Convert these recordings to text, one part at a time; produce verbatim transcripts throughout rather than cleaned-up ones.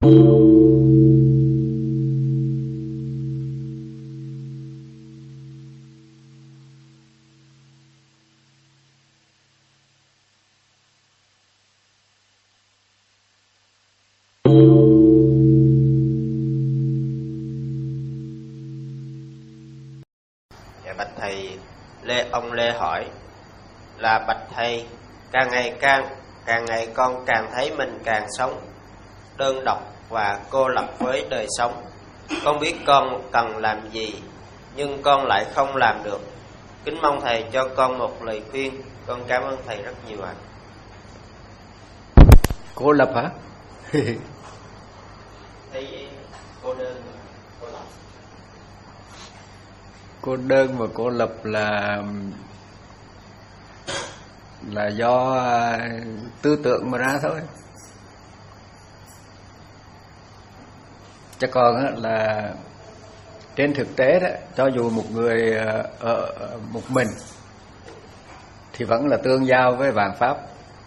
Bạch thầy, Lê ông Lê hỏi là bạch thầy, càng ngày càng càng ngày con càng thấy mình càng sống đơn độc và cô lập với đời sống. Con biết con cần làm gì nhưng con lại không làm được. Kính mong thầy cho con một lời khuyên. Con cảm ơn thầy rất nhiều ạ. Cô lập hả? Thấy cô đơn, cô lập. Cô đơn và cô lập là là do tư tưởng mà ra thôi. Chứ còn là trên thực tế đó, cho dù một người ở một mình thì vẫn là tương giao với vạn pháp,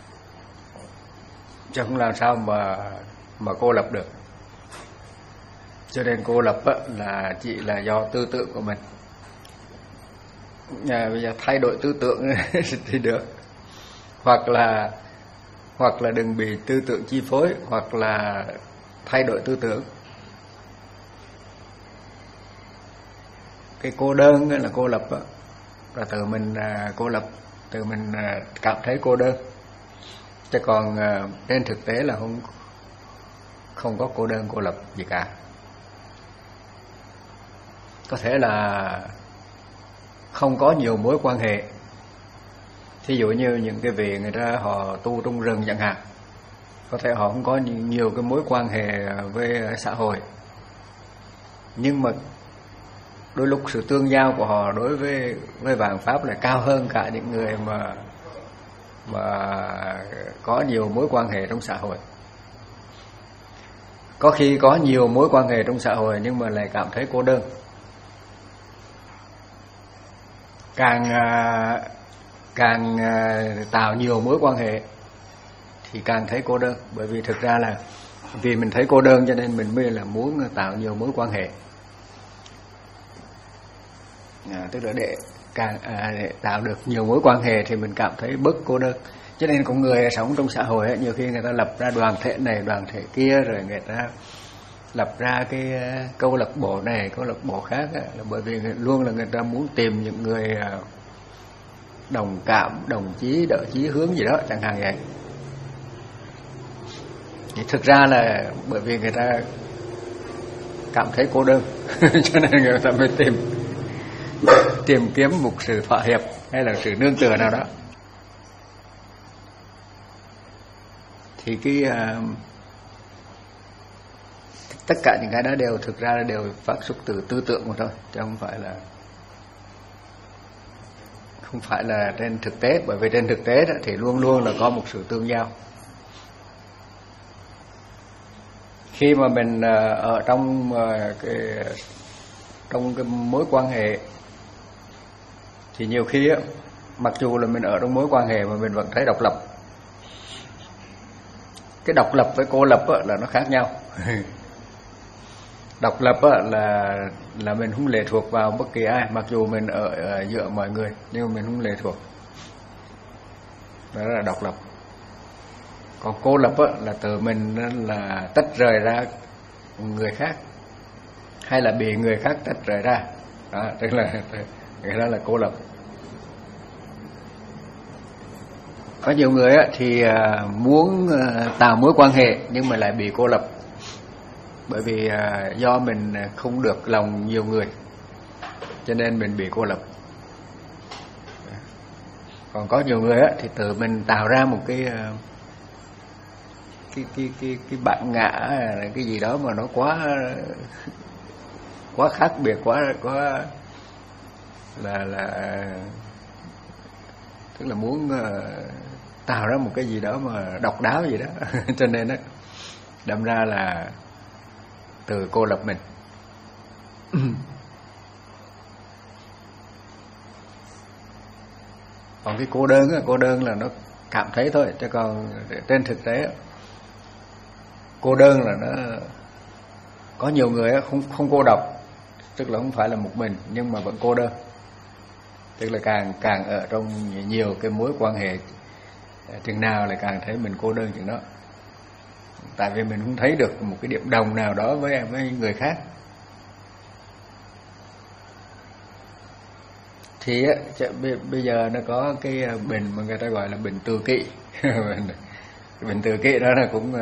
chứ không làm sao mà mà cô lập được. Cho nên cô lập là chỉ là do tư tưởng của mình. À, bây giờ thay đổi tư tưởng thì được, hoặc là hoặc là đừng bị tư tưởng chi phối, hoặc là thay đổi tư tưởng. Cái cô đơn là cô lập đó, là tự mình cô lập, tự mình cảm thấy cô đơn. Chứ còn trên thực tế là không không có cô đơn cô lập gì cả. Có thể là không có nhiều mối quan hệ. Thí dụ như những cái vị người ta họ tu trong rừng chẳng hạn, có thể họ không có nhiều cái mối quan hệ với xã hội, nhưng mà đôi lúc sự tương giao của họ đối với với vạn pháp là cao hơn cả những người mà mà có nhiều mối quan hệ trong xã hội. Có khi có nhiều mối quan hệ trong xã hội nhưng mà lại cảm thấy cô đơn. Càng càng tạo nhiều mối quan hệ thì càng thấy cô đơn, bởi vì thực ra là vì mình thấy cô đơn cho nên mình mới là muốn tạo nhiều mối quan hệ. À, tức là để càng à, để tạo được nhiều mối quan hệ thì mình cảm thấy bớt cô đơn. Cho nên con người sống trong xã hội ấy, nhiều khi người ta lập ra đoàn thể này, đoàn thể kia, rồi người ta lập ra cái câu lạc bộ này, câu lạc bộ khác ấy, là bởi vì luôn là người ta muốn tìm những người đồng cảm, đồng chí, đỡ chí hướng gì đó chẳng hạn vậy. Thì thực ra là bởi vì người ta cảm thấy cô đơn cho nên người ta mới tìm tìm kiếm một sự thỏa hiệp hay là sự nương tựa nào đó. Thì cái uh, tất cả những cái đó đều thực ra đều phát xuất từ tư tưởng mà thôi, chứ không phải là không phải là trên thực tế. Bởi vì trên thực tế đó, thì luôn luôn là có một sự tương giao. Khi mà mình uh, ở trong uh, cái trong cái mối quan hệ thì nhiều khi á, mặc dù là mình ở trong mối quan hệ mà mình vẫn thấy độc lập. Cái độc lập với cô lập á, là nó khác nhau. Độc lập á, là là mình không lệ thuộc vào bất kỳ ai, mặc dù mình ở, ở giữa mọi người nhưng mà mình không lệ thuộc. Đó là độc lập. Còn cô lập á, là tự mình là tách rời ra người khác, hay là bị người khác tách rời ra. Đó, tức là cái đó là cô lập. Có nhiều người á, thì muốn tạo mối quan hệ nhưng mà lại bị cô lập, bởi vì do mình không được lòng nhiều người cho nên mình bị cô lập. Còn có nhiều người á, thì tự mình tạo ra một cái cái cái cái cái bản ngã, cái gì đó mà nó quá quá khác biệt, quá quá là là tức là muốn uh, tạo ra một cái gì đó mà độc đáo gì đó cho nên đó đâm ra là từ cô lập mình. Còn cái cô đơn á, cô đơn là nó cảm thấy thôi, chứ còn trên thực tế cô đơn là nó có nhiều người không không cô độc, tức là không phải là một mình nhưng mà vẫn cô đơn, tức là càng càng ở trong nhiều cái mối quan hệ chừng nào lại càng thấy mình cô đơn chừng đó, tại vì mình không thấy được một cái điểm đồng nào đó với với người khác. Thì bây giờ nó có cái bệnh mà người ta gọi là bệnh tự kỷ. Bệnh tự kỷ đó là cũng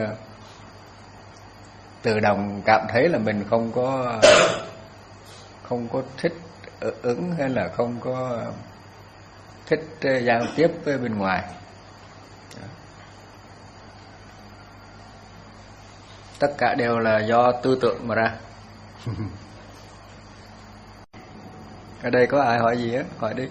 tự động cảm thấy là mình không có không có thích ứng hay là không có thích giao tiếp với bên ngoài. Tất cả đều là do tư tưởng mà ra. Ở đây có ai hỏi gì á, hỏi đi.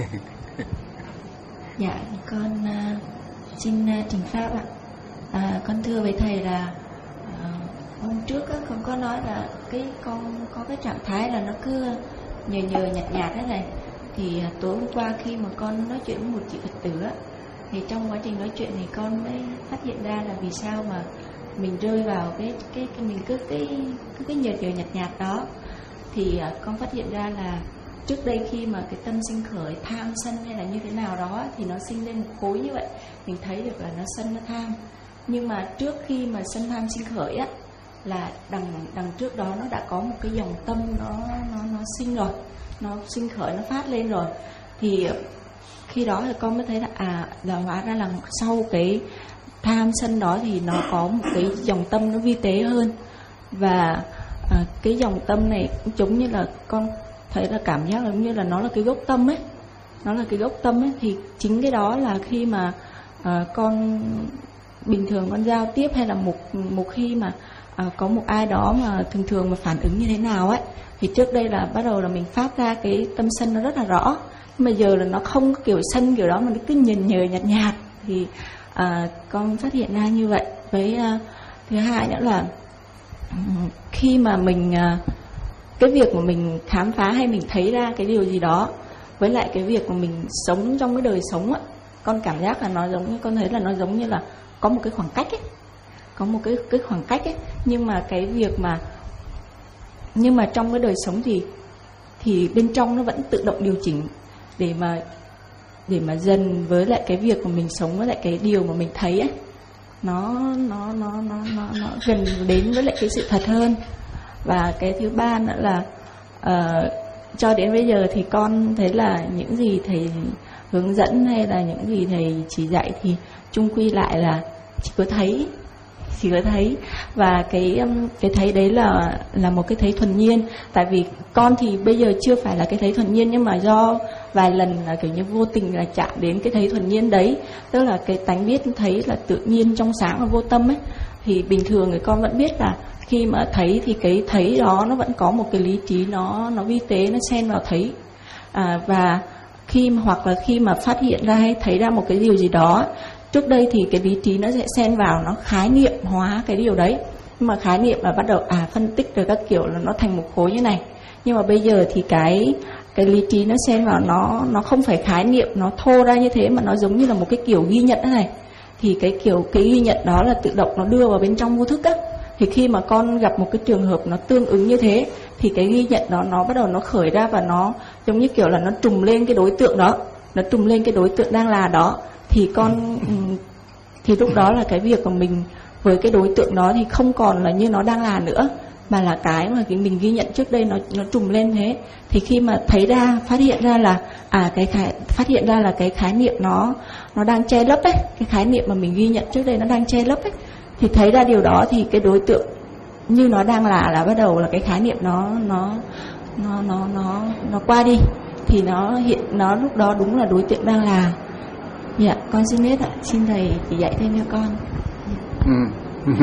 Dạ, con uh, xin uh, trình pháp ạ. À, con thưa với thầy là uh, hôm trước á, con có nói là cái con có cái trạng thái là nó cứ nhờ nhờ nhạt nhạt thế này. Thì uh, tối hôm qua khi mà con nói chuyện với một chị Phật tử á, thì trong quá trình nói chuyện thì con mới phát hiện ra là vì sao mà mình rơi vào cái cái, cái mình cứ cái cứ cái nhờ nhờ nhạt nhạt đó. Thì uh, con phát hiện ra là trước đây khi mà cái tâm sinh khởi tham sân hay là như thế nào đó thì nó sinh lên một khối như vậy, mình thấy được là nó sân nó tham. Nhưng mà trước khi mà sân tham sinh khởi á, là đằng đằng trước đó nó đã có một cái dòng tâm nó nó nó sinh rồi, nó sinh khởi, nó phát lên rồi. Thì khi đó thì con mới thấy là à là hóa ra là sau cái tham sân đó thì nó có một cái dòng tâm nó vi tế hơn. Và à, cái dòng tâm này cũng giống như là con thấy là cảm giác giống như là nó là cái gốc tâm ấy, nó là cái gốc tâm ấy. Thì chính cái đó là khi mà à, con bình thường con giao tiếp hay là một một khi mà à, có một ai đó mà thường thường mà phản ứng như thế nào ấy, thì trước đây là bắt đầu là mình phát ra cái tâm sân nó rất là rõ, nhưng mà giờ là nó không có kiểu sân kiểu đó mà nó cứ nhìn nhờ nhạt nhạt. Thì à, con phát hiện ra như vậy. Với à, thứ hai nữa là khi mà mình à, cái việc mà mình khám phá hay mình thấy ra cái điều gì đó với lại cái việc mà mình sống trong cái đời sống á, con cảm giác là nó giống như, con thấy là nó giống như là có một cái khoảng cách ấy, có một cái cái khoảng cách ấy. Nhưng mà cái việc mà nhưng mà trong cái đời sống thì thì bên trong nó vẫn tự động điều chỉnh để mà để mà dần với lại cái việc mà mình sống với lại cái điều mà mình thấy ấy, nó nó nó nó nó, nó gần đến với lại cái sự thật hơn. Và cái thứ ba nữa là uh, cho đến bây giờ thì con thấy là những gì thầy hướng dẫn hay là những gì thầy chỉ dạy thì chung quy lại là chỉ có thấy, chỉ có thấy. Và cái cái thấy đấy là là một cái thấy thuần nhiên. Tại vì con thì bây giờ chưa phải là cái thấy thuần nhiên, nhưng mà do vài lần là kiểu như vô tình là chạm đến cái thấy thuần nhiên đấy, tức là cái tánh biết thấy là tự nhiên trong sáng và vô tâm ấy. Thì bình thường người con vẫn biết là khi mà thấy thì cái thấy đó nó vẫn có một cái lý trí nó nó vi tế, nó xen vào thấy. À, và khi mà, hoặc là khi mà phát hiện ra hay thấy ra một cái điều gì đó, trước đây thì cái lý trí nó sẽ xen vào, nó khái niệm hóa cái điều đấy. Nhưng mà khái niệm là bắt đầu à phân tích rồi các kiểu là nó thành một khối như này. Nhưng mà bây giờ thì cái cái lý trí nó xen vào, nó nó không phải khái niệm nó thô ra như thế, mà nó giống như là một cái kiểu ghi nhận thế này. Thì cái kiểu cái ghi nhận đó là tự động nó đưa vào bên trong vô thức á. Thì khi mà con gặp một cái trường hợp nó tương ứng như thế thì cái ghi nhận đó nó bắt đầu nó khởi ra, và nó giống như kiểu là nó trùm lên cái đối tượng đó, nó trùm lên cái đối tượng đang là đó. Thì con thì lúc đó là cái việc của mình với cái đối tượng đó thì không còn là như nó đang là nữa, mà là cái mà cái mình ghi nhận trước đây nó nó trùm lên thế. Thì khi mà thấy ra, phát hiện ra là à cái khái, phát hiện ra là cái khái niệm nó nó đang che lấp ấy, cái khái niệm mà mình ghi nhận trước đây nó đang che lấp ấy, thì thấy ra điều đó thì cái đối tượng như nó đang là là bắt đầu là cái khái niệm nó nó nó nó nó nó qua đi, thì nó hiện nó lúc đó đúng là đối tượng đang là. Dạ, con xin hết ạ. Xin thầy chỉ dạy thêm cho con. Ừ.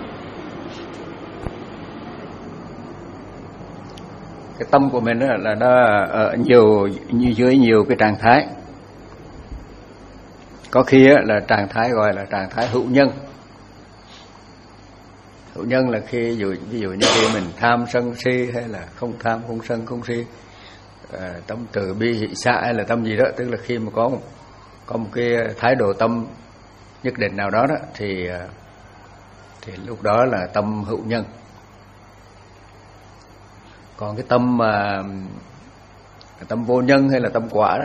Cái tâm của mình là nó ở nhiều dưới nhiều cái trạng thái. Có khi là trạng thái gọi là trạng thái hữu nhân. Hữu nhân là khi ví dụ, ví dụ như khi mình tham sân si, hay là không tham không sân không si, à, tâm từ bi hỷ xả hay là tâm gì đó, tức là khi mà có một, có một cái thái độ tâm nhất định nào đó đó thì thì lúc đó là tâm hữu nhân. Còn cái tâm mà tâm vô nhân hay là tâm quả đó,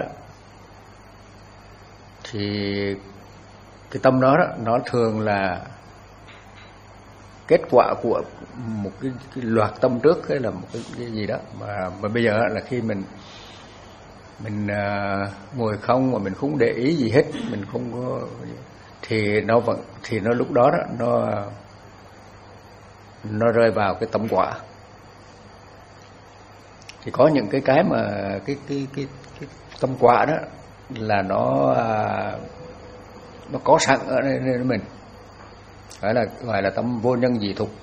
thì cái tâm đó, đó nó thường là kết quả của một cái, cái loạt tâm trước hay là một cái, cái gì đó mà mà bây giờ là khi mình mình uh, ngồi không mà mình không để ý gì hết, mình không có, thì nó vẫn thì nó lúc đó, đó nó nó rơi vào cái tâm quả. Thì có những cái cái mà cái cái cái, cái tâm quả đó là nó uh, nó có sẵn ở đây mình, phải là gọi là tâm vô nhân dị thục.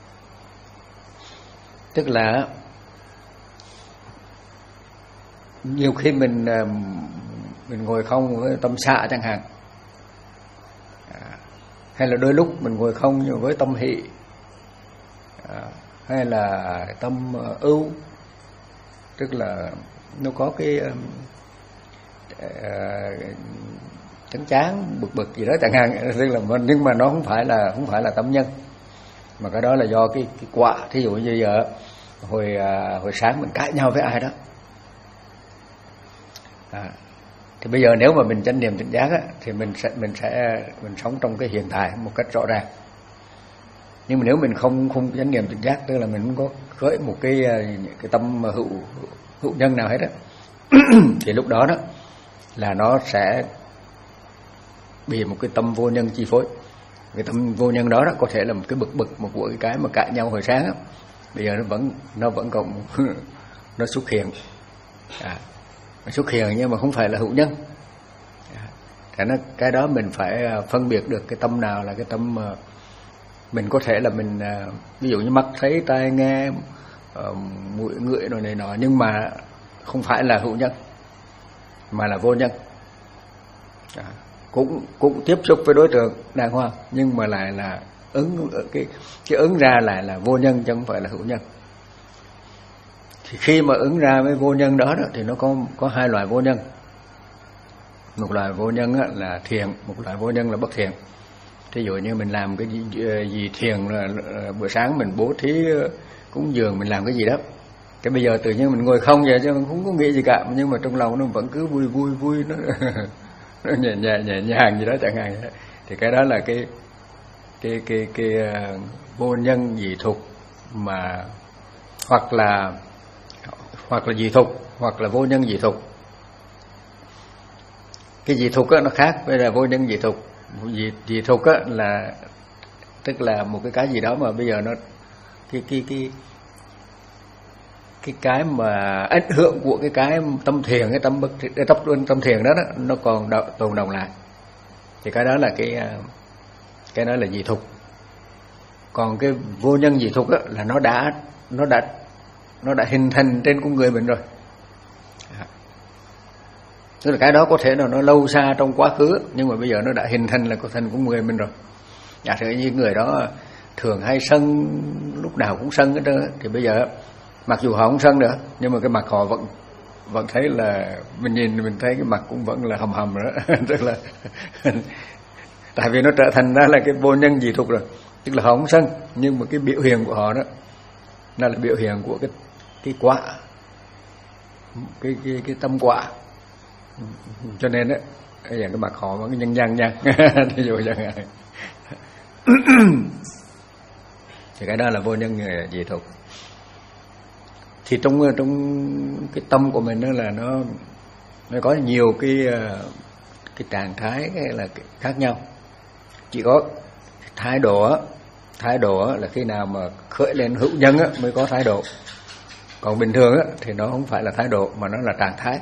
Tức là nhiều khi mình mình ngồi không với tâm xạ chẳng hạn, hay là đôi lúc mình ngồi không nhưng với tâm hỷ, hay là tâm ưu, tức là nó có cái uh, chán chán bực bực gì đó chẳng hạn, tức là nhưng mà nó không phải là không phải là tâm nhân, mà cái đó là do cái, cái quả. Thí dụ như giờ hồi hồi sáng mình cãi nhau với ai đó, à, thì bây giờ nếu mà mình chánh niệm tỉnh giác á, thì mình sẽ mình sẽ mình sống trong cái hiện tại một cách rõ ràng. Nhưng mà nếu mình không không chánh niệm tỉnh giác, tức là mình không có khởi một cái cái tâm hữu hữu nhân nào hết á, thì lúc đó đó là nó sẽ bị một cái tâm vô nhân chi phối. Cái tâm vô nhân đó, đó có thể là một cái bực bực một của cái cái mà cãi nhau hồi sáng đó, bây giờ nó vẫn nó vẫn còn nó xuất hiện, à, nó xuất hiện nhưng mà không phải là hữu nhân. Thế nó cái đó mình phải phân biệt được cái tâm nào là cái tâm mà mình có thể là mình, ví dụ như mắt thấy tai nghe mũi ngửi rồi này nọ, nhưng mà không phải là hữu nhân mà là vô nhân. À, cũng cũng tiếp xúc với đối tượng đàng hoàng nhưng mà lại là ứng cái cái ứng ra lại là vô nhân chứ không phải là hữu nhân. Thì khi mà ứng ra với vô nhân đó, đó thì nó có có hai loại vô nhân. Một loại vô nhân là thiện, một loại vô nhân là bất thiện. Thí dụ như mình làm cái gì, gì thiện là, là bữa sáng mình bố thí cúng dường, mình làm cái gì đó, cái bây giờ tự nhiên mình ngồi không vậy chứ mình không có nghĩ gì cả, nhưng mà trong lòng nó vẫn cứ vui vui vui nó nó nhẹ nhẹ nhẹ nhàng gì đó chẳng hạn. Thì cái đó là cái cái cái cái, cái vô nhân dị thục, mà hoặc là hoặc là dị thục hoặc là vô nhân dị thục. Cái dị thục á nó khác với là vô nhân dị thục. Dị, dị thục á là tức là một cái cái gì đó mà bây giờ nó cái cái cái cái cái mà ảnh hưởng của cái cái tâm thiền, cái tâm bất cái tâm tâm thiền đó, đó nó còn đo, tồn động lại, thì cái đó là cái cái đó là dị thục. Còn cái vô nhân dị thục đó là nó đã nó đã nó đã hình thành trên con người mình rồi. Tức là cái đó có thể là nó lâu xa trong quá khứ, nhưng mà bây giờ nó đã hình thành là có thành của người mình rồi. Giả sử như người đó thường hay sân, lúc nào cũng sân hết trơn, thì bây giờ mặc dù họ không sân nữa, nhưng mà cái mặt họ vẫn vẫn thấy là mình nhìn mình thấy cái mặt cũng vẫn là hầm hầm rồi đó. Tức là tại vì nó trở thành ra là cái vô nhân dị thục rồi. Tức là họ không sân, nhưng mà cái biểu hiện của họ đó nó là biểu hiện của cái cái quả, cái cái cái tâm quả. Cho nên đó, cái cái mặt họ vẫn nhân nhân nha. Ví dụ chẳng hạn. Thì cái đó là vô nhân dị thục. Thì trong trong cái tâm của mình đó là nó nó có nhiều cái cái trạng thái là khác nhau. Chỉ có thái độ, thái độ là khi nào mà khởi lên hữu nhân á mới có thái độ. Còn bình thường á thì nó không phải là thái độ mà nó là trạng thái.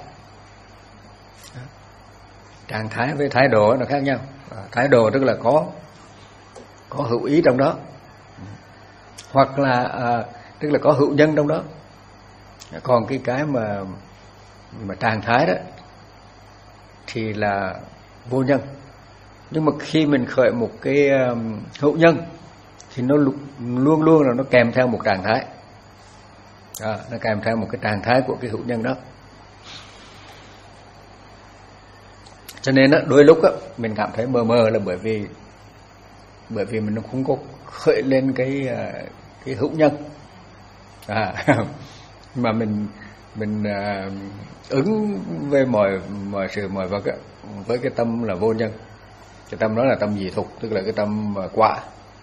Trạng thái với thái độ nó khác nhau. Thái độ tức là có có hữu ý trong đó, hoặc là à, tức là có hữu nhân trong đó. Còn cái cái mà mà trạng thái đó thì là vô nhân. Nhưng mà khi mình khởi một cái um, hữu nhân thì nó luôn luôn là nó kèm theo một trạng thái. À, nó kèm theo một cái trạng thái của cái hữu nhân đó. Cho nên đó, đôi lúc đó, mình cảm thấy mờ mờ là bởi vì bởi vì mình nó không có khởi lên cái cái hữu nhân, à, mà mình mình à, ứng với mọi mọi sự mọi vật á, với cái tâm là vô nhân. Cái tâm đó là tâm dị thục, tức là cái tâm quả.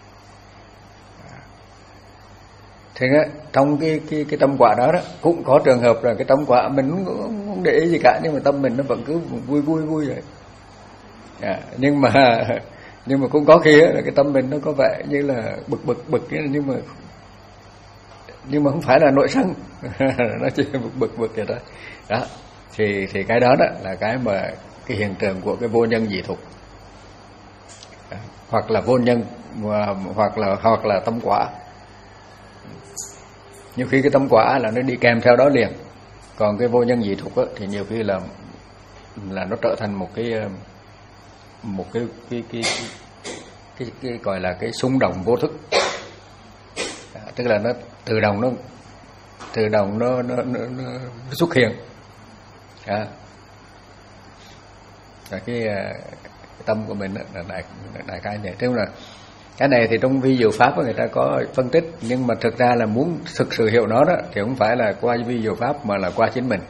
Thế đó, trong cái cái cái tâm quả đó đó cũng có trường hợp là cái tâm quả mình cũng không để ý gì cả, nhưng mà tâm mình nó vẫn cứ vui vui vui vậy. À, nhưng mà nhưng mà cũng có khi là cái tâm mình nó có vẻ như là bực bực bực, nhưng mà nhưng mà không phải là nội sân, nó chỉ bực bực bực vậy đó. Đó thì thì cái đó đó là cái mà cái hiện tượng của cái vô nhân dị thục, à, hoặc là vô nhân hoặc là hoặc là tâm quả. Nhiều khi cái tâm quả là nó đi kèm theo đó liền, còn cái vô nhân dị thục á, thì nhiều khi là là nó trở thành một cái một cái cái cái cái, cái, cái gọi là cái xung động vô thức, à, tức là nó tự động nó tự động nó nó, nó, nó xuất hiện, à, là cái, cái tâm của mình đó, là đại đại cái này. Thế là cái này thì trong vi diệu pháp người ta có phân tích, nhưng mà thực ra là muốn thực sự hiểu nó đó thì không phải là qua vi diệu pháp mà là qua chính mình.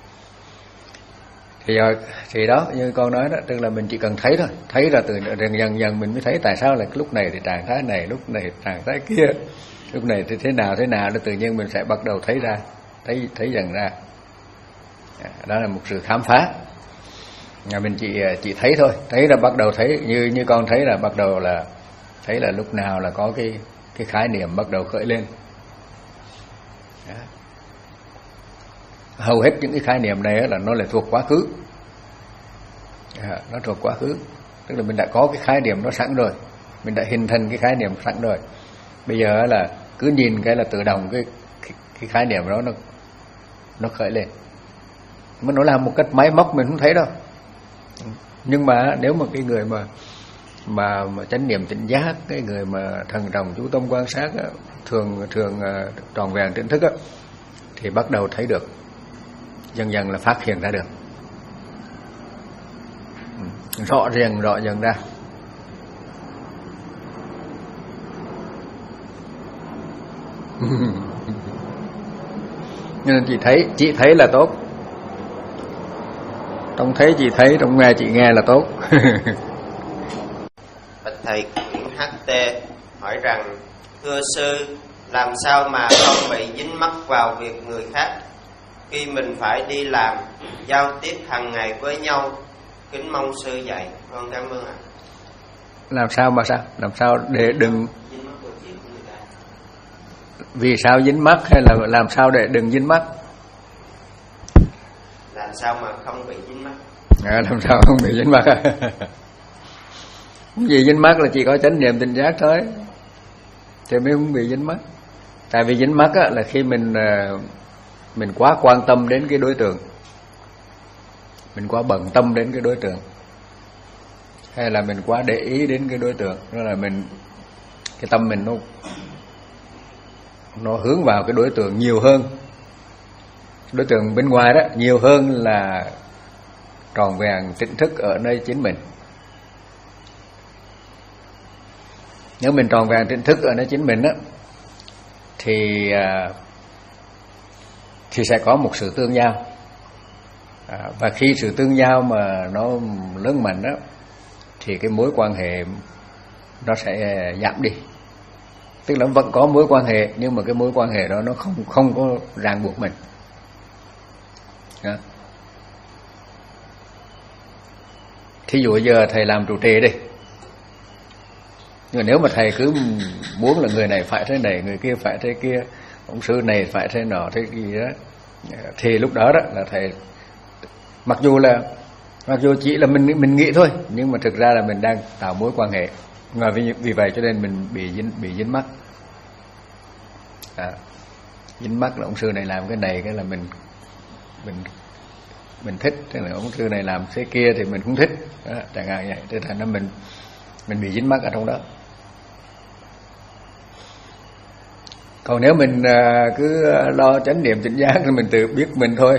Thì thì đó, như con nói đó, tức là mình chỉ cần thấy thôi, thấy là từ dần dần dần mình mới thấy tại sao là lúc này thì trạng thái này, lúc này trạng thái kia, lúc này thì thế nào thế nào, đó tự nhiên mình sẽ bắt đầu thấy ra, thấy thấy dần ra. Đó là một sự khám phá. Nhà mình chỉ chỉ thấy thôi, thấy là bắt đầu thấy, như như con thấy là bắt đầu là thấy là lúc nào là có cái cái khái niệm bắt đầu khởi lên. Đó. Hầu hết những cái khái niệm này là nó lại thuộc quá khứ, à, nó thuộc quá khứ, tức là mình đã có cái khái niệm nó sẵn rồi, mình đã hình thành cái khái niệm sẵn rồi. Bây giờ là cứ nhìn cái là tự động cái cái, cái khái niệm đó nó nó khởi lên, mà nó làm một cách máy móc mình không thấy đâu. Nhưng mà nếu mà cái người mà mà, mà chánh niệm tỉnh giác, cái người mà thần trọng chú tâm quan sát á, thường thường uh, tròn vẹn tỉnh thức á, thì bắt đầu thấy được, dần dần là phát hiện ra được, ừ. rõ ràng rõ dần ra. Nên chị thấy chị thấy là tốt, trong thấy chị thấy, trong nghe chị nghe là tốt. Bạch thầy, Nguyễn hát tê hỏi rằng: thưa sư, làm sao mà không bị dính mắc vào việc người khác khi mình phải đi làm, giao tiếp hàng ngày với nhau? Kính mong sư dạy. Con cảm ơn ạ. Làm sao mà sao? Làm sao để đừng dính mắc vào chuyện của người ta? Vì sao dính mắc, hay là làm sao để đừng dính mắc? Làm sao mà không bị dính mắc? À, làm sao không bị dính mắc? Không gì dính mắc là chỉ có chánh niệm tỉnh giác thôi, thì mới không bị dính mắc. Tại vì dính mắc á, là khi mình mình quá quan tâm đến cái đối tượng, mình quá bận tâm đến cái đối tượng, hay là mình quá để ý đến cái đối tượng, đó là mình cái tâm mình nó nó hướng vào cái đối tượng nhiều hơn, đối tượng bên ngoài đó nhiều hơn là tròn vẹn tỉnh thức ở nơi chính mình. Nếu mình tròn vẹn tỉnh thức ở nơi chính mình á, thì thì sẽ có một sự tương giao, à, và khi sự tương giao mà nó lớn mạnh đó, thì cái mối quan hệ nó sẽ giảm đi. Tức là vẫn có mối quan hệ, nhưng mà cái mối quan hệ đó nó không không có ràng buộc mình. À. Thí dụ giờ thầy làm trụ trì đi, nhưng mà nếu mà thầy cứ muốn là người này phải thế này, người kia phải thế kia, ông sư này phải thế nọ thế gì đó, thì lúc đó đó là thầy, mặc dù là mặc dù chỉ là mình mình nghĩ thôi, nhưng mà thực ra là mình đang tạo mối quan hệ, và vì, vì vậy cho nên mình bị dính bị dính mắc. À, dính mắc là ông sư này làm cái này, cái là mình mình mình thích, thế là ông sư này làm thế kia thì mình cũng thích, đó, chẳng hạn vậy. Thế thành ra mình mình bị dính mắc ở trong đó. Còn nếu mình cứ lo chánh niệm tỉnh giác thì mình tự biết mình thôi.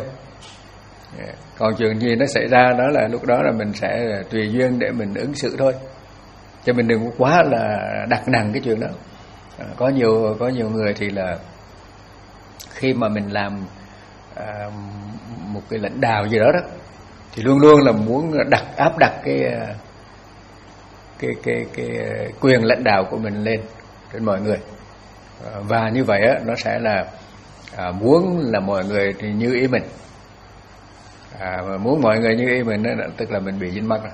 Còn chuyện gì nó xảy ra đó là lúc đó là mình sẽ tùy duyên để mình ứng xử thôi. Cho mình đừng quá là đặt nặng cái chuyện đó. À, có nhiều có nhiều người thì là khi mà mình làm à, một cái lãnh đạo gì đó đó thì luôn luôn là muốn đặt áp đặt cái cái cái cái quyền lãnh đạo của mình lên trên mọi người, à, và như vậy á, nó sẽ là à, muốn là mọi người thì như ý mình, à, mà muốn mọi người như ý mình đó, tức là mình bị dính mắc rồi.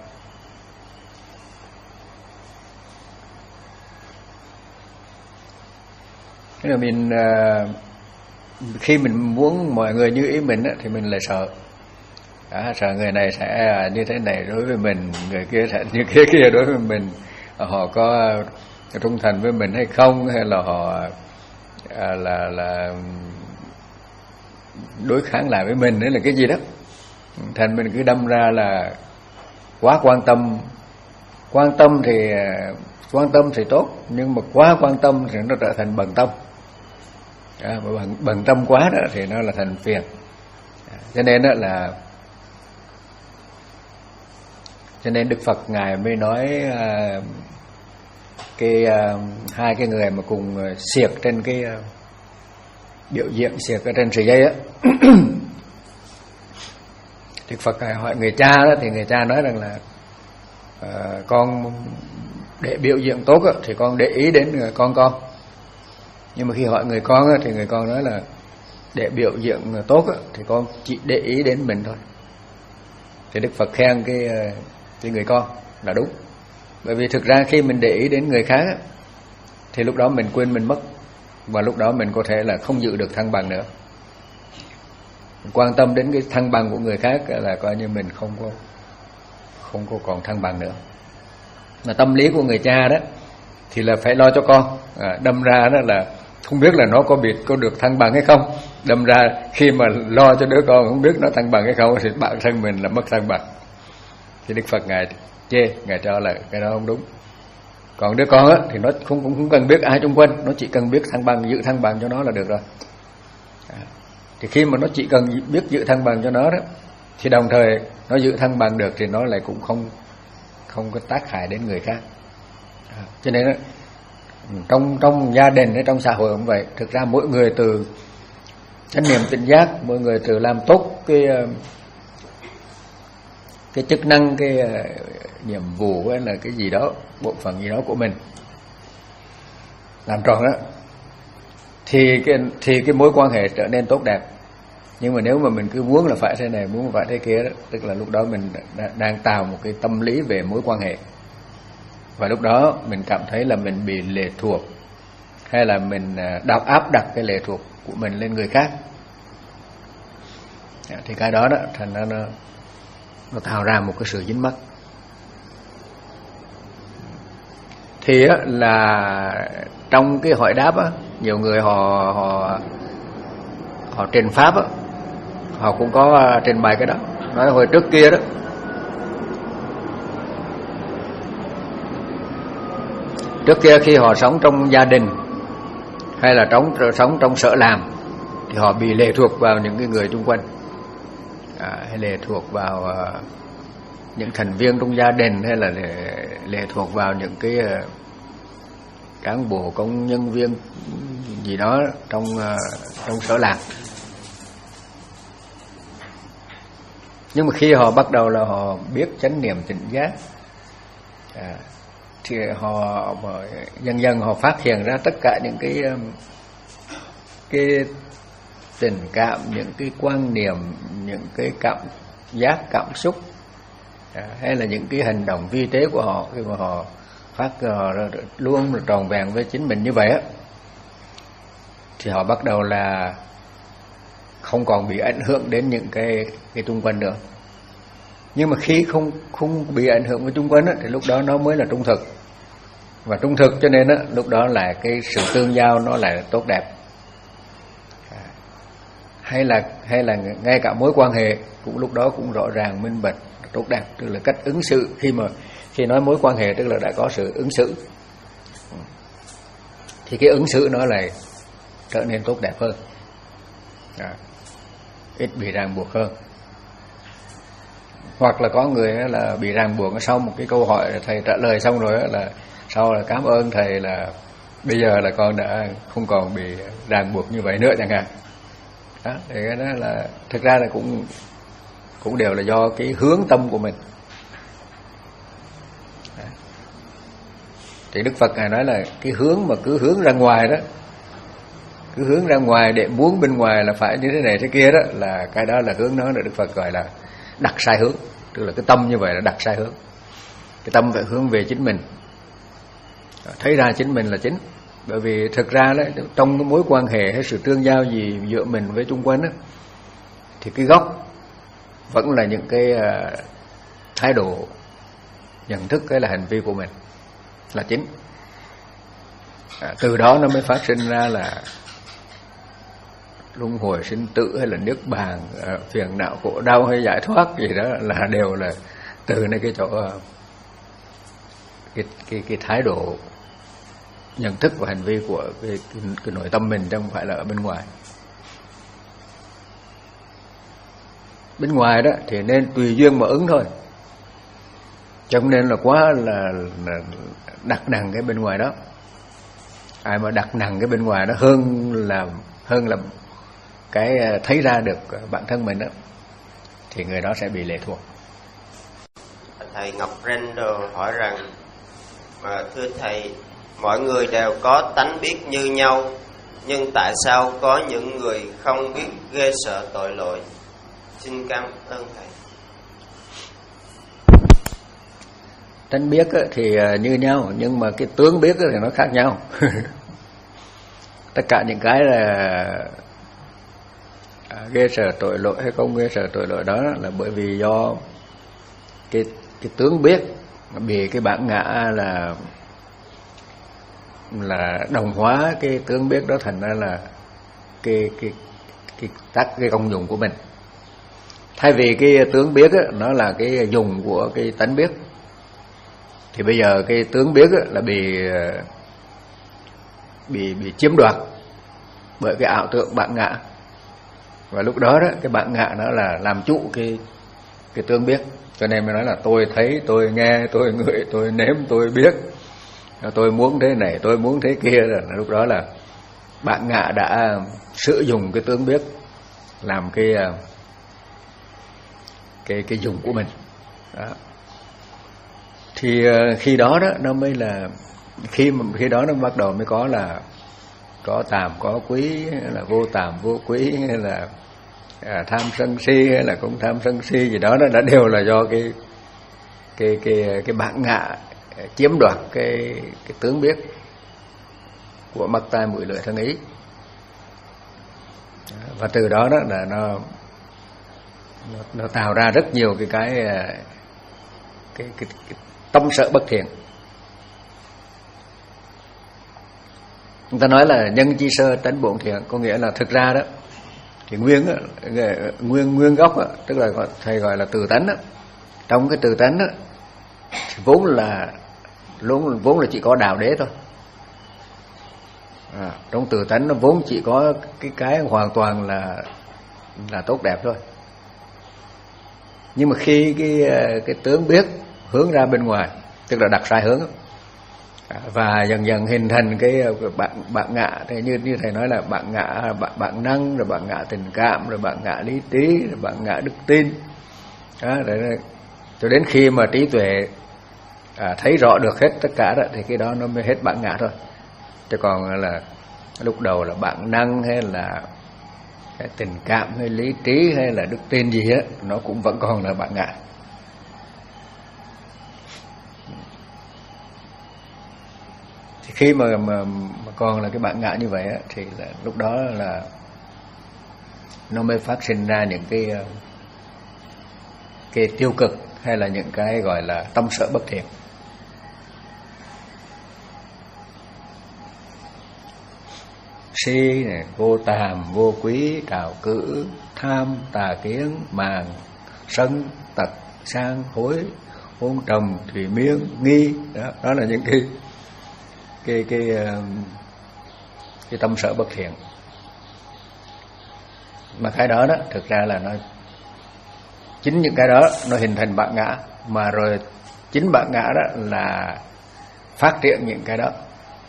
Thế là mình à, khi mình muốn mọi người như ý mình á, thì mình lại sợ. Đó, sợ người này sẽ như thế này đối với mình, người kia sẽ như thế kia đối với mình, họ có trung thành với mình hay không, hay là họ à, là là đối kháng lại với mình, đấy là cái gì đó. Thành mình cứ đâm ra là quá quan tâm. Quan tâm thì quan tâm thì tốt, nhưng mà quá quan tâm thì nó trở thành bận tâm. À, mà bận, bận tâm quá đó thì nó là thành phiền. À, cho nên đó là cho nên Đức Phật ngài mới nói uh, cái uh, hai cái người mà cùng uh, xiệc trên cái uh, biểu diễn xiệc ở trên sợi dây á. Đức Phật ngài hỏi người cha đó, thì người cha nói rằng là uh, con để biểu diễn tốt á, thì con để ý đến uh, con con. Nhưng mà khi hỏi người con á, thì người con nói là để biểu diễn tốt á, thì con chỉ để ý đến mình thôi. Thì Đức Phật khen cái uh, cái người con là đúng. Bởi vì thực ra khi mình để ý đến người khác á, thì lúc đó mình quên mình mất, và lúc đó mình có thể là không giữ được thăng bằng nữa. Mình quan tâm đến cái thăng bằng của người khác là coi như mình không có không có còn thăng bằng nữa. Mà tâm lý của người cha đó thì là phải lo cho con, à, đâm ra đó là không biết là nó có bị có được thăng bằng hay không. Đâm ra khi mà lo cho đứa con không biết nó thăng bằng hay không thì bản thân mình là mất thăng bằng. Thì Đức Phật ngài chê, ngài cho là cái đó không đúng. Còn đứa con á thì nó không cũng không cần biết ai xung quanh, nó chỉ cần biết thăng bằng, giữ thăng bằng cho nó là được rồi. À, thì khi mà nó chỉ cần biết giữ thăng bằng cho nó đó, thì đồng thời nó giữ thăng bằng được thì nó lại cũng không không có tác hại đến người khác. À, cho nên đó, trong trong gia đình hay trong xã hội cũng vậy. Thực ra mỗi người từ chánh niệm tỉnh giác, mỗi người từ làm tốt cái cái chức năng, cái nhiệm vụ hay là cái gì đó, bộ phận gì đó của mình làm tròn đó, thì cái thì cái mối quan hệ trở nên tốt đẹp. Nhưng mà nếu mà mình cứ muốn là phải thế này, muốn phải thế kia đó, tức là lúc đó mình đang tạo một cái tâm lý về mối quan hệ, và lúc đó mình cảm thấy là mình bị lệ thuộc, hay là mình đào áp đặt cái lệ thuộc của mình lên người khác, thì cái đó đó thành ra nó nó tạo ra một cái sự dính mắc. Thì á, là trong cái hỏi đáp á, nhiều người họ họ họ trình pháp á, họ cũng có trình bày cái đó. Nói hồi trước kia đó, trước kia khi họ sống trong gia đình hay là trong sống trong sở làm, thì họ bị lệ thuộc vào những cái người xung quanh, à, hay lệ thuộc vào uh, những thành viên trong gia đình, hay là lệ, lệ thuộc vào những cái uh, cán bộ, công nhân viên gì đó trong uh, trong sở làm. Nhưng mà khi họ bắt đầu là họ biết chánh niệm tỉnh giác, à, thì họ dần dần họ phát hiện ra tất cả những cái cái tình cảm, những cái quan niệm, những cái cảm giác, cảm xúc, à, hay là những cái hành động vi tế của họ, khi mà họ phát họ luôn là tròn vẹn với chính mình như vậy á, thì họ bắt đầu là không còn bị ảnh hưởng đến những cái cái xung quanh nữa. Nhưng mà khi không không bị ảnh hưởng với xung quanh á, thì lúc đó nó mới là trung thực. Và trung thực cho nên á, lúc đó là cái sự tương giao nó lại tốt đẹp. Hay là hay là ngay cả mối quan hệ cũng lúc đó cũng rõ ràng, minh bạch, tốt đẹp. Tức là cách ứng xử, khi mà khi nói mối quan hệ tức là đã có sự ứng xử, thì cái ứng xử nó lại trở nên tốt đẹp hơn, à, ít bị ràng buộc hơn. Hoặc là có người là bị ràng buộc sau một cái câu hỏi thầy trả lời xong rồi là sau là cảm ơn thầy, là bây giờ là con đã không còn bị ràng buộc như vậy nữa chẳng hạn. Đó, thì cái đó là thực ra là cũng cũng đều là do cái hướng tâm của mình. Đó. Thì Đức Phật Ngài nói là cái hướng mà cứ hướng ra ngoài đó, cứ hướng ra ngoài để muốn bên ngoài là phải như thế này thế kia đó, là cái đó là hướng nó được Đức Phật gọi là đặt sai hướng. Tức là cái tâm như vậy là đặt sai hướng. Cái tâm phải hướng về chính mình, thấy ra chính mình là chính. Bởi vì thực ra đó, trong cái mối quan hệ hay sự tương giao gì giữa mình với chung quanh đó, thì cái gốc vẫn là những cái uh, thái độ, nhận thức hay là hành vi của mình là chính. À, từ đó nó mới phát sinh ra là luân hồi sinh tử hay là niết bàn, uh, phiền não khổ đau hay giải thoát gì đó là đều là từ nơi cái chỗ uh, cái, cái, cái thái độ nhận thức và hành vi của cái, cái, cái nội tâm mình, chứ không phải là ở bên ngoài. Bên ngoài đó thì nên tùy duyên mà ứng thôi, chứ không nên là quá là, là đặt nặng cái bên ngoài đó. Ai mà đặt nặng cái bên ngoài đó hơn là hơn là cái thấy ra được bản thân mình đó, thì người đó sẽ bị lệ thuộc. Thầy Ngọc Render hỏi rằng, mà thưa thầy, mọi người đều có tánh biết như nhau, nhưng tại sao có những người không biết ghê sợ tội lỗi? Xin cảm ơn thầy. Tánh biết thì như nhau, nhưng mà cái tướng biết thì nó khác nhau. Tất cả những cái là ghê sợ tội lỗi hay không ghê sợ tội lỗi đó là bởi vì do cái cái tướng biết bị cái bản ngã là là đồng hóa cái tướng biết đó thành ra là cái cái cái tác cái công dụng của mình. Thay vì cái tướng biết á, nó là cái dùng của cái tánh biết, thì bây giờ cái tướng biết á, là bị bị bị chiếm đoạt bởi cái ảo tưởng bản ngã, và lúc đó đó cái bản ngã nó là làm chủ cái cái tướng biết. Cho nên mới nói là tôi thấy, tôi nghe, tôi ngửi, tôi nếm, tôi biết, tôi muốn thế này, tôi muốn thế kia, rồi lúc đó là bản ngã đã sử dụng cái tướng biết làm cái cái cái dùng của mình. Đó. Thì khi đó đó nó mới là khi mà khi đó nó bắt đầu mới có là có tàm có quý, hay là vô tàm vô quý, hay là à, tham sân si hay là không tham sân si gì đó, nó đã đều là do cái cái cái cái bản ngã chiếm đoạt cái cái tướng biết của mắt tai mũi lưỡi thân ý. Và từ đó đó là nó nó, nó tạo ra rất nhiều cái cái cái, cái, cái tâm sở bất thiện. Người ta nói là nhân chi sơ tánh bổn thiện, có nghĩa là thực ra đó thì nguyên nguyên nguyên gốc đó, tức là thầy gọi là từ tánh đó. Trong cái từ tánh đó thì vốn là vốn vốn là chỉ có đạo đế thôi. À, trong từ tánh nó vốn chỉ có cái cái hoàn toàn là là tốt đẹp thôi. Nhưng mà khi cái cái tướng biết hướng ra bên ngoài, tức là đặt sai hướng, và dần dần hình thành cái bạn bạn ngã, thì như như thầy nói là bạn ngã bạn bạn năng, rồi bạn ngã tình cảm, rồi bạn ngã lý trí, rồi bạn ngã đức tin. Đó, để cho đến khi mà trí tuệ à, thấy rõ được hết tất cả đó, thì cái đó nó mới hết bạn ngã thôi. Chứ còn là lúc đầu là bạn năng hay là cái tình cảm hay lý trí hay là đức tin gì á, nó cũng vẫn còn là bạn ngã. Thì khi mà, mà, mà còn là cái bạn ngã như vậy á, thì là lúc đó là nó mới phát sinh ra những cái cái tiêu cực, hay là những cái gọi là tâm sở bất thiện. Si này, vô tàm, vô quý, trào cử, tham, tà kiến, màng, sân, tật, sang, hối, hôn trầm, thủy miên, nghi. Đó, đó là những cái cái cái cái tâm sở bất thiện. Mà cái đó đó thực ra là nó chính những cái đó nó hình thành bản ngã, mà rồi chính bản ngã đó là phát triển những cái đó.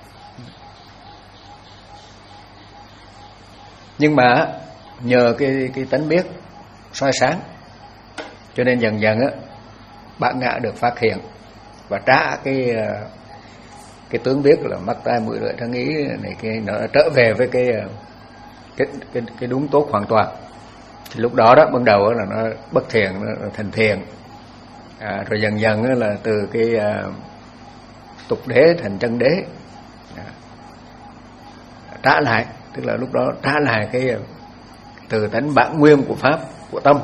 Nhưng mà nhờ cái cái tánh biết soi sáng, cho nên dần dần á bản ngã được phát hiện và trả cái cái tướng biết là mắt tai mũi lưỡi thân ý này kia, nó trở về với cái cái cái, cái đúng tốt hoàn toàn. Thì lúc đó đó ban đầu là nó bất thiện, nó thành thiện, à, rồi dần dần là từ cái uh, tục đế thành chân đế, à, trả lại, tức là lúc đó trả lại cái từ tánh bản nguyên của pháp, của tâm.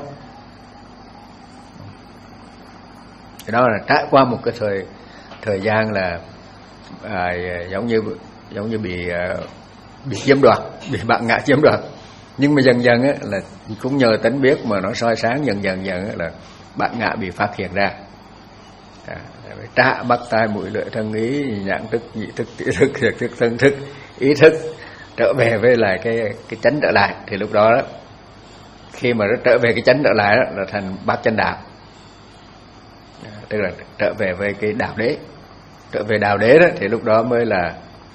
Thì đó là trải qua một cái thời thời gian là à, giống như giống như bị uh, bị chiếm đoạt, bị bản ngã chiếm đoạt. Nhưng mà dần dần á, là cũng nhờ tánh biết mà nó soi sáng, dần dần dần á, là bản ngã bị phát hiện ra, à, trả mắt tai mũi lưỡi thân ý, nhãn thức, nhị thức, tỷ thức, thiệt thức, thân thức, ý thức trở về với lại cái cái chánh trở lại. Thì lúc đó, đó khi mà nó trở về cái chánh trở lại đó, là thành bát chánh đạo, à, tức là trở về với cái đạo đế. Trở về đạo đế đó thì lúc đó mới là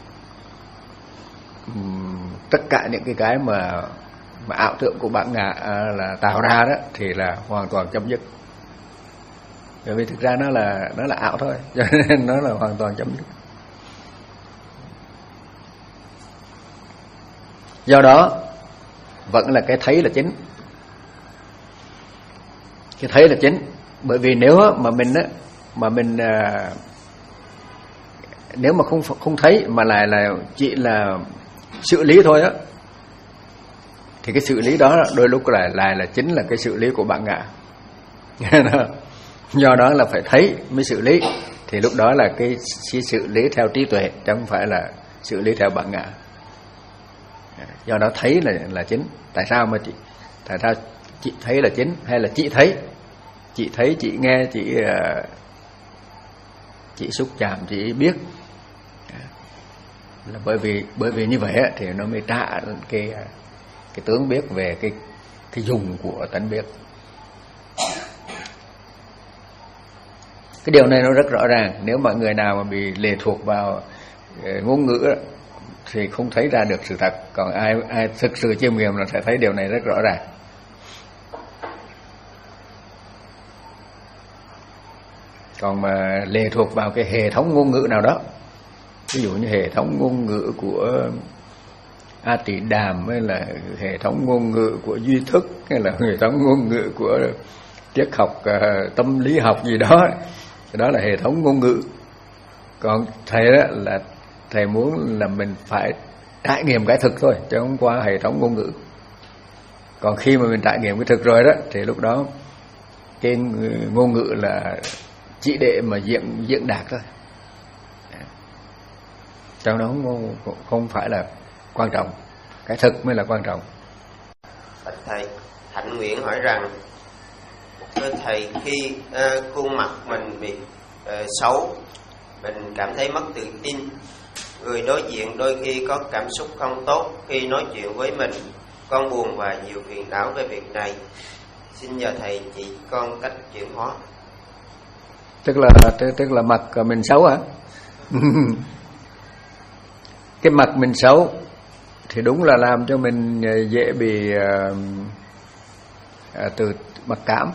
um, tất cả những cái cái mà mà ảo tưởng của bản ngã à, là tạo ra đó thì là hoàn toàn chấm dứt. Bởi vì thực ra nó là nó là ảo thôi, cho nên nó là hoàn toàn chấm dứt. Do đó vẫn là cái thấy là chính, cái thấy là chính. Bởi vì nếu mà mình á mà mình à, nếu mà không không thấy mà lại là chỉ là xử lý thôi á, thì cái xử lý đó đôi lúc lại lại là chính là cái xử lý của bản ngã. Do đó là phải thấy mới xử lý, thì lúc đó là cái xử lý theo trí tuệ, chứ không phải là xử lý theo bản ngã. Do đó thấy là là chính. Tại sao mà chị tại sao chị thấy là chính, hay là chị thấy chị thấy chị nghe chị chị xúc chạm chị biết, là bởi vì bởi vì như vậy thì nó mới trả cái cái tướng biết về cái cái dùng của tánh biết. Cái điều này nó rất rõ ràng. Nếu mà người nào mà bị lệ thuộc vào ngôn ngữ đó, thì không thấy ra được sự thật. Còn ai ai thực sự chiêm nghiệm là sẽ thấy điều này rất rõ ràng. Còn mà lệ thuộc vào cái hệ thống ngôn ngữ nào đó, ví dụ như hệ thống ngôn ngữ của A Tỳ Đàm, hay là hệ thống ngôn ngữ của duy thức, hay là hệ thống ngôn ngữ của triết học, uh, tâm lý học gì đó, đó là hệ thống ngôn ngữ. Còn thầy đó là thầy muốn là mình phải trải nghiệm cái thực thôi, chứ không qua hệ thống ngôn ngữ. Còn khi mà mình trải nghiệm cái thực rồi đó, thì lúc đó cái ngôn ngữ là chỉ để mà diễn diễn đạt thôi, trong đó không, không phải là quan trọng, cái thực mới là quan trọng. Bạch thầy, Hạnh Nguyện hỏi rằng, thưa thầy, khi uh, khuôn mặt mình bị uh, xấu, mình cảm thấy mất tự tin, người đối diện đôi khi có cảm xúc không tốt khi nói chuyện với mình, con buồn và nhiều phiền não về việc này, xin nhờ thầy chỉ con cách chuyển hóa. Tức là tức là mặt mình xấu hả? Cái mặt mình xấu thì đúng là làm cho mình dễ bị uh, uh, từ mặc cảm.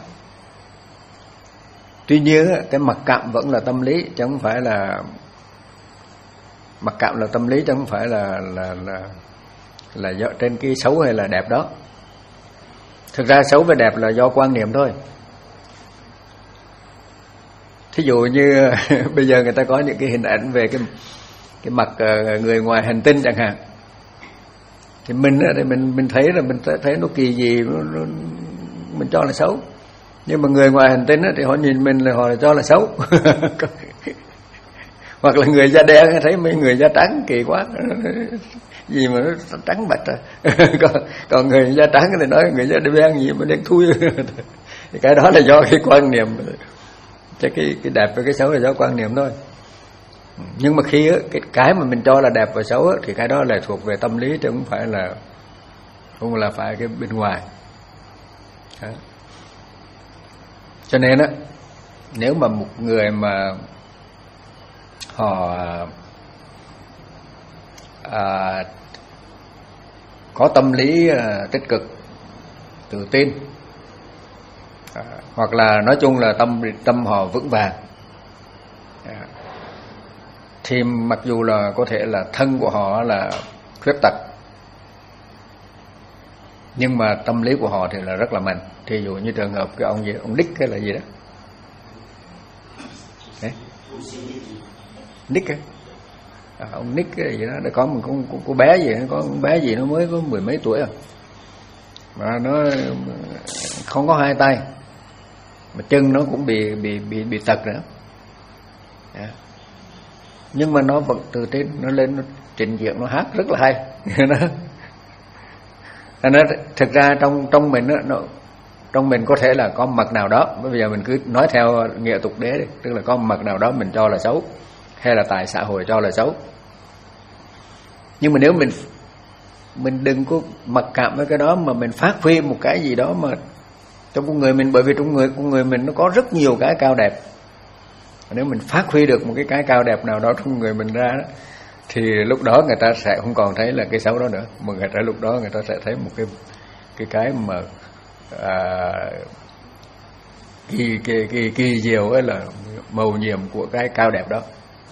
Tuy nhiên cái mặc cảm vẫn là tâm lý, chứ không phải là mặc cảm là tâm lý, chứ không phải là là là là do trên cái xấu hay là đẹp đó. Thực ra xấu và đẹp là do quan niệm thôi. Thí dụ như bây giờ người ta có những cái hình ảnh về cái cái mặt người ngoài hành tinh chẳng hạn, thì mình thì mình mình thấy là mình thấy nó kỳ gì, nó, nó, mình cho là xấu. Nhưng mà người ngoài hành tinh thì họ nhìn mình là họ là cho là xấu. Hoặc là người da đen thấy mấy người da trắng kỳ quá, gì mà nó trắng bạch à. còn, còn người da trắng thì nói người da đen gì mà đen thui. Cái đó là do cái quan niệm, chứ cái cái đẹp và cái xấu là do quan niệm thôi. Nhưng mà khi cái cái mà mình cho là đẹp và xấu thì cái đó là thuộc về tâm lý, chứ không phải là không là phải cái bên ngoài. Đó. Cho nên á, nếu mà một người mà họ à, có tâm lý à, tích cực, tự tin, à, hoặc là nói chung là tâm tâm họ vững vàng, à, thì mặc dù là có thể là thân của họ là khuyết tật, nhưng mà tâm lý của họ thì là rất là mạnh. Thí dụ như trường hợp cái ông gì, ông Nick hay là gì đó, đấy, Nick ấy. À, ông Nick cái gì đó, để có một con cô, cô bé gì, có con bé gì nó mới có mười mấy tuổi à, mà nó không có hai tay, mà chân nó cũng bị bị bị bị tật nữa, à, nhưng mà nó vẫn tự tin, nó lên nó trình diễn, nó hát rất là hay. nó nó thực ra trong trong mình đó, nó trong mình có thể là có mặt nào đó, bây giờ mình cứ nói theo nghĩa tục đế đi, tức là có mặt nào đó mình cho là xấu, hay là tại xã hội cho là xấu. Nhưng mà nếu mình mình đừng có mặc cảm với cái đó, mà mình phát huy một cái gì đó mà trong con người mình, bởi vì trong người con người mình nó có rất nhiều cái cao đẹp. Nếu mình phát huy được một cái cái cao đẹp nào đó trong người mình ra đó, thì lúc đó người ta sẽ không còn thấy là cái xấu đó nữa, mà người ta lúc đó người ta sẽ thấy một cái cái cái mà à, kỳ kỳ kỳ kỳ diệu ấy, là mầu nhiệm của cái cao đẹp đó.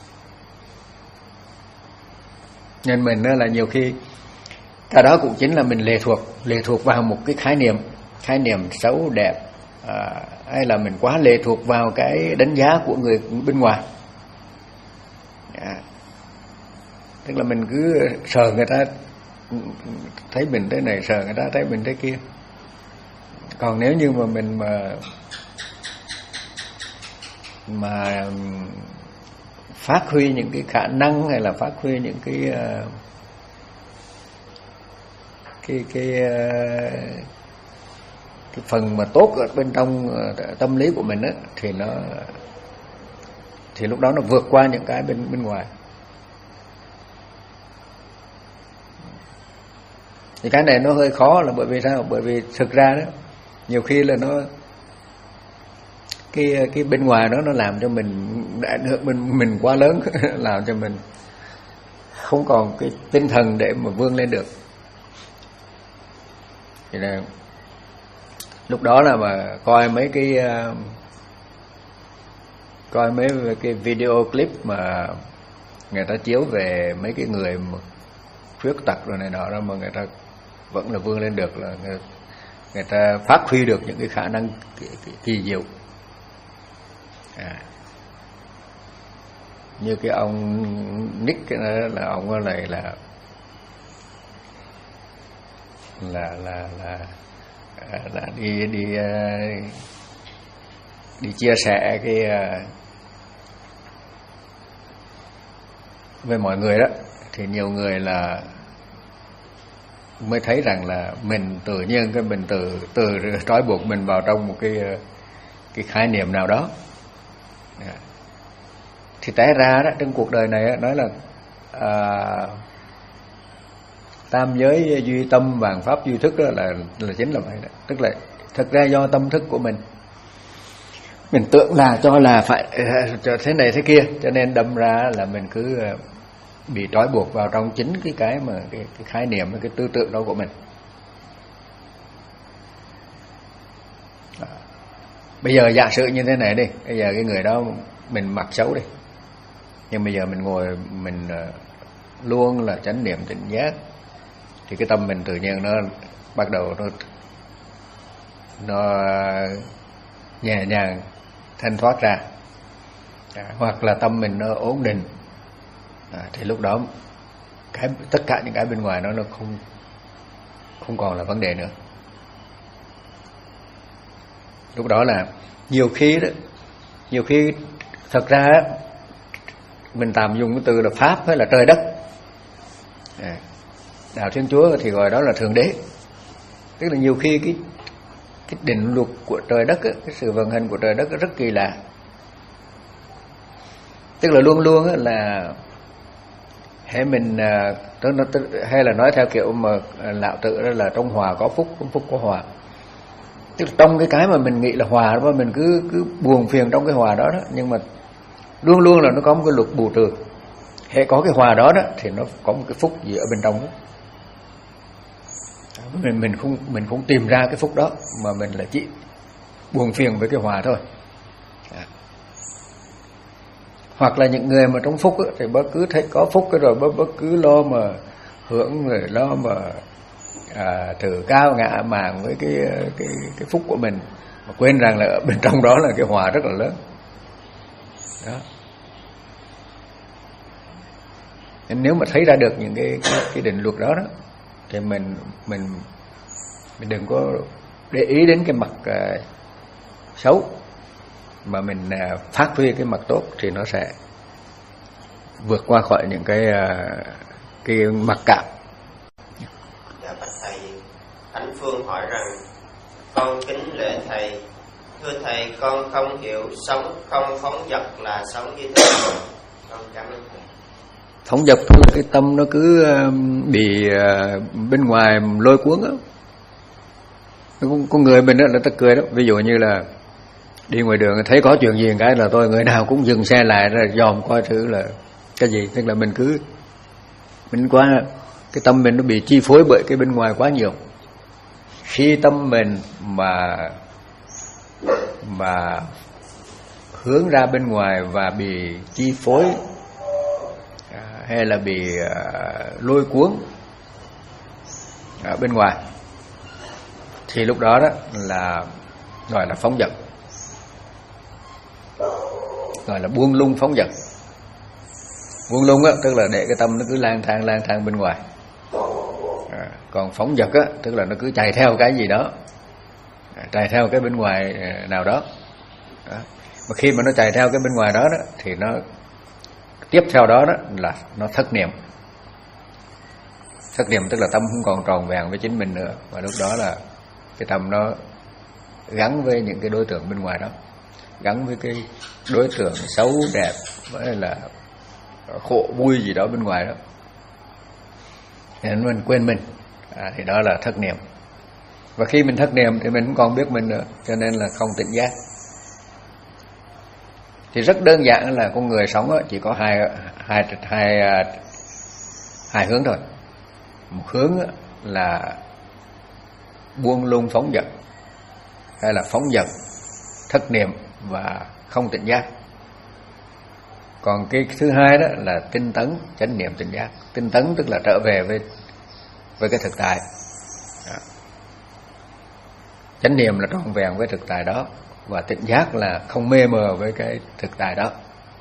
Nên mình là nhiều khi cái đó cũng chính là mình lệ thuộc lệ thuộc vào một cái khái niệm khái niệm xấu đẹp, à, hay là mình quá lệ thuộc vào cái đánh giá của người bên ngoài, à, tức là mình cứ sờ người ta thấy mình thế này, sờ người ta thấy mình thế kia. Còn nếu như mà mình mà mà phát huy những cái khả năng, hay là phát huy những cái cái cái cái phần mà tốt ở bên trong tâm lý của mình á, thì nó thì lúc đó nó vượt qua những cái bên bên ngoài. Thì cái này nó hơi khó là bởi vì sao? Bởi vì thực ra đó, nhiều khi là nó cái cái bên ngoài đó nó làm cho mình ảnh hưởng mình mình quá lớn, làm cho mình không còn cái tinh thần để mà vươn lên được. Thì là lúc đó là mà coi mấy cái coi mấy cái video clip mà người ta chiếu về mấy cái người mà khuyết tật rồi này nọ đó, mà người ta vẫn là vươn lên được, là người, người ta phát huy được những cái khả năng kỳ, kỳ, kỳ diệu. À, như cái ông Nick đó, là ông này là là là là là đi đi đi chia sẻ cái với mọi người đó, thì nhiều người là mới thấy rằng là mình tự nhiên cái mình từ từ trói buộc mình vào trong một cái cái khái niệm nào đó. Thì té ra đó, trong cuộc đời này nói là à, tam giới duy tâm, vạn pháp duy thức, đó là là chính là vậy đó. Tức là thực ra do tâm thức của mình mình tưởng là cho là phải cho thế này thế kia, cho nên đâm ra là mình cứ bị trói buộc vào trong chính cái cái mà cái, cái khái niệm, cái tư tưởng đó của mình. À, bây giờ giả sử như thế này đi, bây giờ cái người đó mình mặc xấu đi, nhưng bây giờ mình ngồi mình luôn là chánh niệm tỉnh giác, thì cái tâm mình tự nhiên nó bắt đầu nó nó nhẹ nhàng thanh thoát ra. À, hoặc là tâm mình nó ổn định, à, thì lúc đó cái tất cả những cái bên ngoài nó nó không không còn là vấn đề nữa. Lúc đó là nhiều khi đó, nhiều khi thật ra mình tạm dùng cái từ là pháp hay là trời đất. À, đạo Thiên Chúa thì gọi đó là thượng đế. Tức là nhiều khi cái cái định luật của trời đất, cái sự vận hành của trời đất rất kỳ lạ. Tức là luôn luôn là hay mình hay là nói theo kiểu mà lão tự đó là trong hòa có phúc, trong phúc có hòa. Tức là trong cái cái mà mình nghĩ là hòa đó, mình cứ cứ buồn phiền trong cái hòa đó đó, nhưng mà luôn luôn là nó có một cái luật bù trừ. Hễ có cái hòa đó đó thì nó có một cái phúc gì ở bên trong đó. Mình mình không mình không tìm ra cái phúc đó, mà mình là chỉ buồn phiền với cái hòa thôi. À. Hoặc là những người mà trong phúc á, thì bất cứ thấy có phúc cái rồi bất, bất cứ lo mà hưởng, người lo mà à, thử cao ngã màng với cái cái cái phúc của mình, mà quên rằng là ở bên trong đó là cái hòa rất là lớn. Đó. Nên nếu mà thấy ra được những cái cái, cái định luật đó đó, thì mình mình mình đừng có để ý đến cái mặt uh, xấu, mà mình uh, phát huy cái mặt tốt, thì nó sẽ vượt qua khỏi những cái uh, cái mặc cảm. Dạ bạch thầy, Thánh Phương hỏi rằng: con kính lễ thầy, thưa thầy, con không hiểu sống không phóng dật là sống như thế nào. Con cảm ơn thầy. Phóng dật tức là cái tâm nó cứ bị bên ngoài lôi cuốn á. Con người mình đó là ta cười đó. Ví dụ như là đi ngoài đường thấy có chuyện gì cái là tôi người nào cũng dừng xe lại rồi dòm coi thử là cái gì. Tức là mình cứ mình quá cái tâm mình nó bị chi phối bởi cái bên ngoài quá nhiều. Khi tâm mình mà mà hướng ra bên ngoài và bị chi phối hay là bị uh, lôi cuốn ở bên ngoài, thì lúc đó đó là gọi là phóng dật, gọi là buông lung phóng dật. Buông lung á tức là để cái tâm nó cứ lang thang lang thang bên ngoài, à, còn phóng dật á tức là nó cứ chạy theo cái gì đó, à, chạy theo cái bên ngoài nào đó. Đó. Mà khi mà nó chạy theo cái bên ngoài đó đó thì nó tiếp theo đó đó là nó thất niệm. Thất niệm tức là tâm không còn tròn vẹn với chính mình nữa, và lúc đó là cái tâm nó gắn với những cái đối tượng bên ngoài đó, gắn với cái đối tượng xấu đẹp với là khổ vui gì đó bên ngoài đó, nên mình quên mình, à, thì đó là thất niệm. Và khi mình thất niệm thì mình không còn biết mình nữa, cho nên là không tỉnh giác. Thì rất đơn giản là con người sống chỉ có hai hai hai hai hướng thôi. Một hướng là buông lung phóng dật, hay là phóng dật, thất niệm và không tỉnh giác. Còn cái thứ hai đó là tinh tấn, chánh niệm, tỉnh giác. Tinh tấn tức là trở về với với cái thực tại. Đó. Chánh niệm là trọn vẹn với thực tại đó, và tỉnh giác là không mê mờ với cái thực tại đó.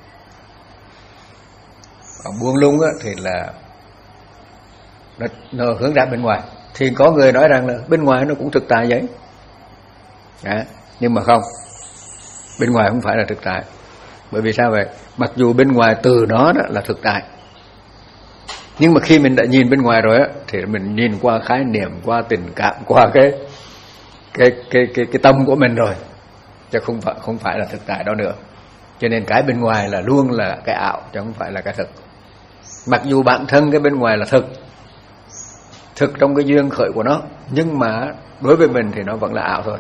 Còn buông lung á, thì là nó, nó hướng ra bên ngoài. Thì có người nói rằng là bên ngoài nó cũng thực tại vậy, à, nhưng mà không, bên ngoài không phải là thực tại. Bởi vì sao vậy? Mặc dù bên ngoài từ nó đó là thực tại, nhưng mà khi mình đã nhìn bên ngoài rồi á, thì mình nhìn qua khái niệm, qua tình cảm, qua cái cái cái cái cái tâm của mình rồi, chứ không phải không phải là thực tại đó nữa. Cho nên cái bên ngoài là luôn là cái ảo, chứ không phải là cái thực. Mặc dù bản thân cái bên ngoài là thực, thực trong cái duyên khởi của nó, nhưng mà đối với mình thì nó vẫn là ảo thôi.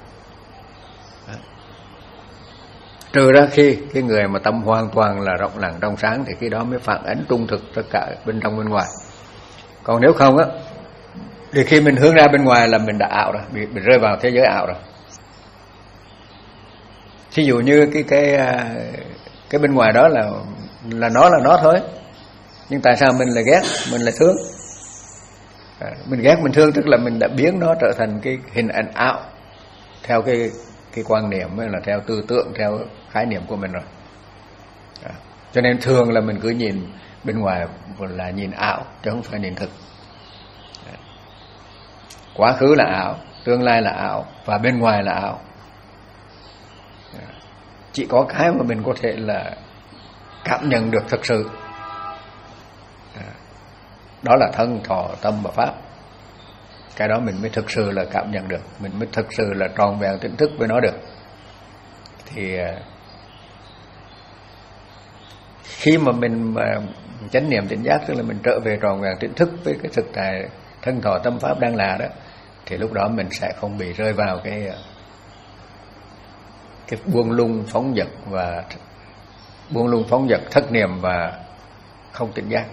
Trừ ra khi cái người mà tâm hoàn toàn là rộng lặng trong sáng, thì khi đó mới phản ánh trung thực tất cả bên trong bên ngoài. Còn nếu không á, thì khi mình hướng ra bên ngoài là mình đã ảo rồi, bị, bị rơi vào thế giới ảo rồi. Thí dụ như cái cái cái bên ngoài đó là là nó là nó thôi, nhưng tại sao mình lại ghét, mình lại thương? À, mình ghét mình thương tức là mình đã biến nó trở thành cái hình ảnh ảo theo cái cái quan niệm hay là theo tư tưởng, theo khái niệm của mình rồi. À, cho nên thường là mình cứ nhìn bên ngoài là nhìn ảo chứ không phải nhìn thực. À, quá khứ là ảo, tương lai là ảo, và bên ngoài là ảo. À, chỉ có cái mà mình có thể là cảm nhận được thực sự, à, đó là thân, thọ, tâm và pháp. Cái đó mình mới thực sự là cảm nhận được, mình mới thực sự là tròn vẹn tỉnh thức với nó được. Thì khi mà mình mà chánh niệm tỉnh giác, tức là mình trở về tròn vẹn tỉnh thức với cái thực tại thân thọ tâm pháp đang là đó, thì lúc đó mình sẽ không bị rơi vào cái cái buông lung phóng dật và buông lung phóng dật, thất niệm và không tỉnh giác.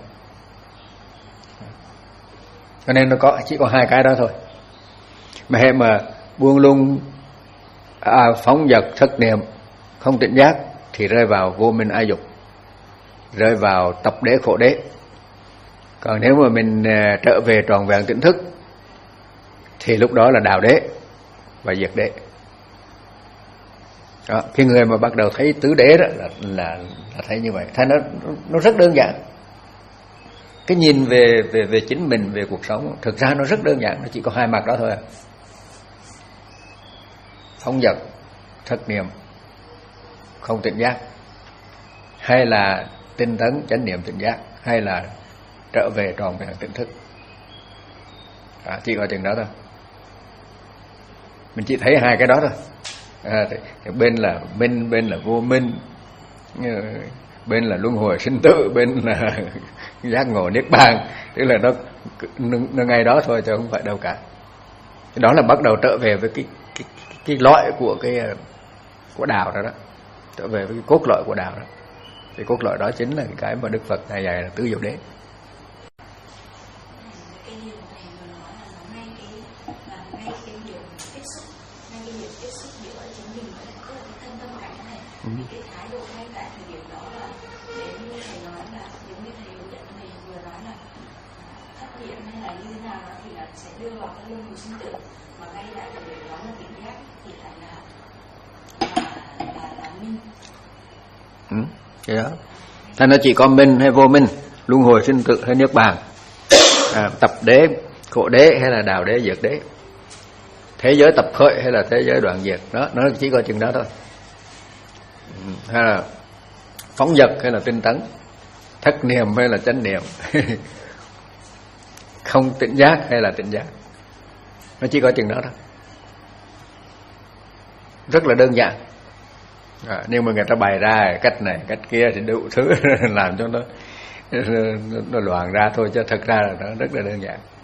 Cho nên nó có chỉ có hai cái đó thôi. Mà hệ mà buông lung à, phóng dật, thất niệm, không tỉnh giác thì rơi vào vô minh ái dục, rơi vào tập đế khổ đế. Còn nếu mà mình uh, trở về tròn vẹn tỉnh thức thì lúc đó là đạo đế và diệt đế. Đó, cái người mà bắt đầu thấy tứ đế đó là, là, là thấy như vậy. Thấy nó nó rất đơn giản. Cái nhìn về về về chính mình, về cuộc sống, thực ra nó rất đơn giản, nó chỉ có hai mặt đó thôi. Phóng dật, thất niệm, không tỉnh giác, hay là tinh tấn, chánh niệm, tỉnh giác, hay là trở về tròn vẹn tỉnh thức. À, chỉ có chừng đó thôi. Mình chỉ thấy hai cái đó thôi. À, thì, thì bên là minh, bên là vô minh, bên là luân hồi sinh tử, bên là giác ngộ niết bàn. Tức là nó, nó ngay đó thôi chứ không phải đâu cả. Đó là bắt đầu trở về với cái cái, cái lõi của cái của đạo đó đó, trở về với cái cốt lõi của đạo đó. Thì cốt lõi đó chính là cái mà Đức Phật Ngài dạy là tứ diệu đế. Ừ. Cái thái độ ngay tại thời điểm đó là để như thầy nói là giống như thầy hướng dẫn thầy vừa nói là thất niệm hay là như thế nào đó thì là sẽ đưa vào cái luân hồi sinh tử, mà ngay tại thời điểm đó là tỉnh giác thì phải là là, là, là minh. Ừ, cái đó. Thành nó chỉ có minh hay vô minh, luân hồi sinh tử hay niết bàn, à, tập đế, khổ đế hay là đạo đế, diệt đế, thế giới tập khởi hay là thế giới đoạn diệt, đó nó chỉ có chừng đó thôi. Hay là phóng dật hay là tinh tấn, thất niệm hay là chánh niệm, không tỉnh giác hay là tỉnh giác, nó chỉ có chừng đó thôi. Rất là đơn giản. À, nhưng mà người ta bày ra cách này cách kia thì đủ thứ làm cho nó nó loạn ra thôi, chứ thật ra là nó rất là đơn giản.